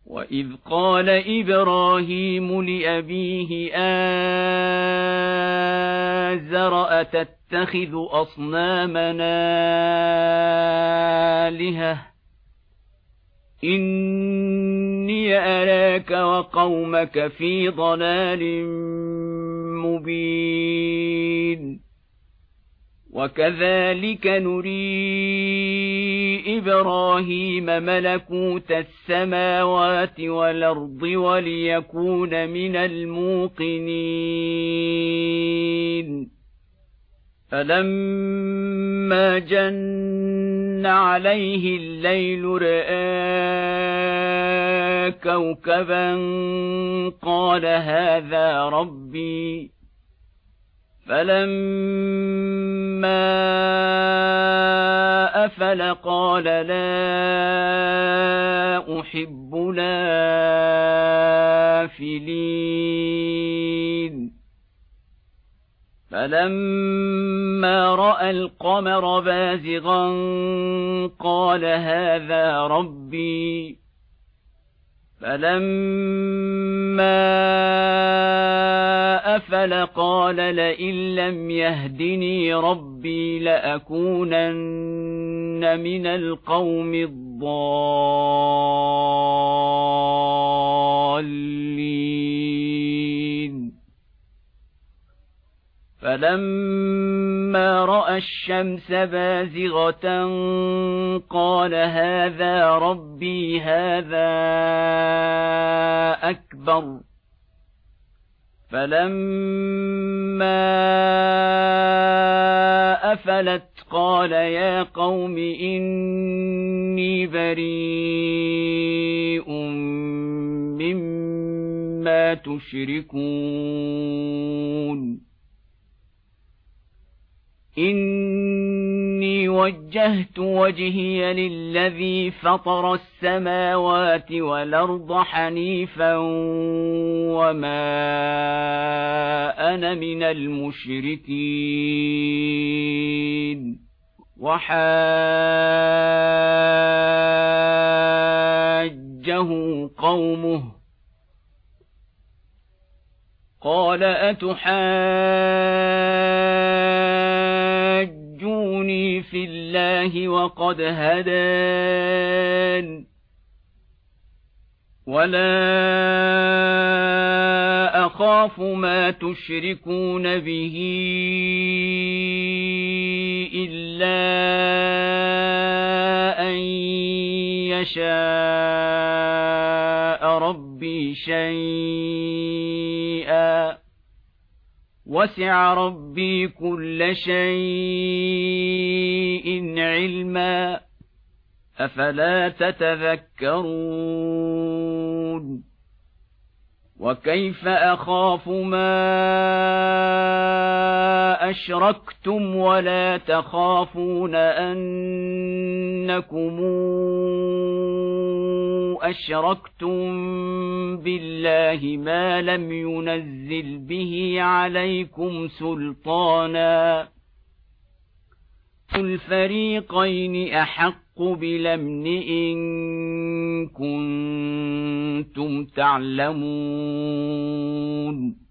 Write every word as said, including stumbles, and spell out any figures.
وإذ قال إبراهيم لأبيه آزر أتتخذ أصنامنا آلهة إني أراك وقومك في ضلال مبين وكذلك نري إبراهيم ملكوت السماوات والأرض وليكون من الموقنين فلما جن عليه الليل رأى كوكبا قال هذا ربي فلما أفل قال لا أحب الآفلين فلما رأى القمر بازغا قال هذا ربي فلما أفل قال لئن لم يهدني ربي لأكونن من القوم الضالين فلما رأى الشمس بازغة قال هذا ربي هذا أكبر فلما أفلت قال يا قوم إني بريء مما تشركون إني وجهت وجهي للذي فطر السماوات والأرض حنيفا وما أنا من المشركين وحاجه قومه قال أتحاجوني في الله وقد هدان ولا أخاف ما تشركون به إلا أن يشاء ربي شيئا وسع ربي كل شيء علما أفلا تتذكرون وكيف أخاف ما أشركتم ولا تخافون أنكم أشركتم بالله ما لم ينزل به عليكم سلطانا الفريقين أحق بالأمن إن كنتم تعلمون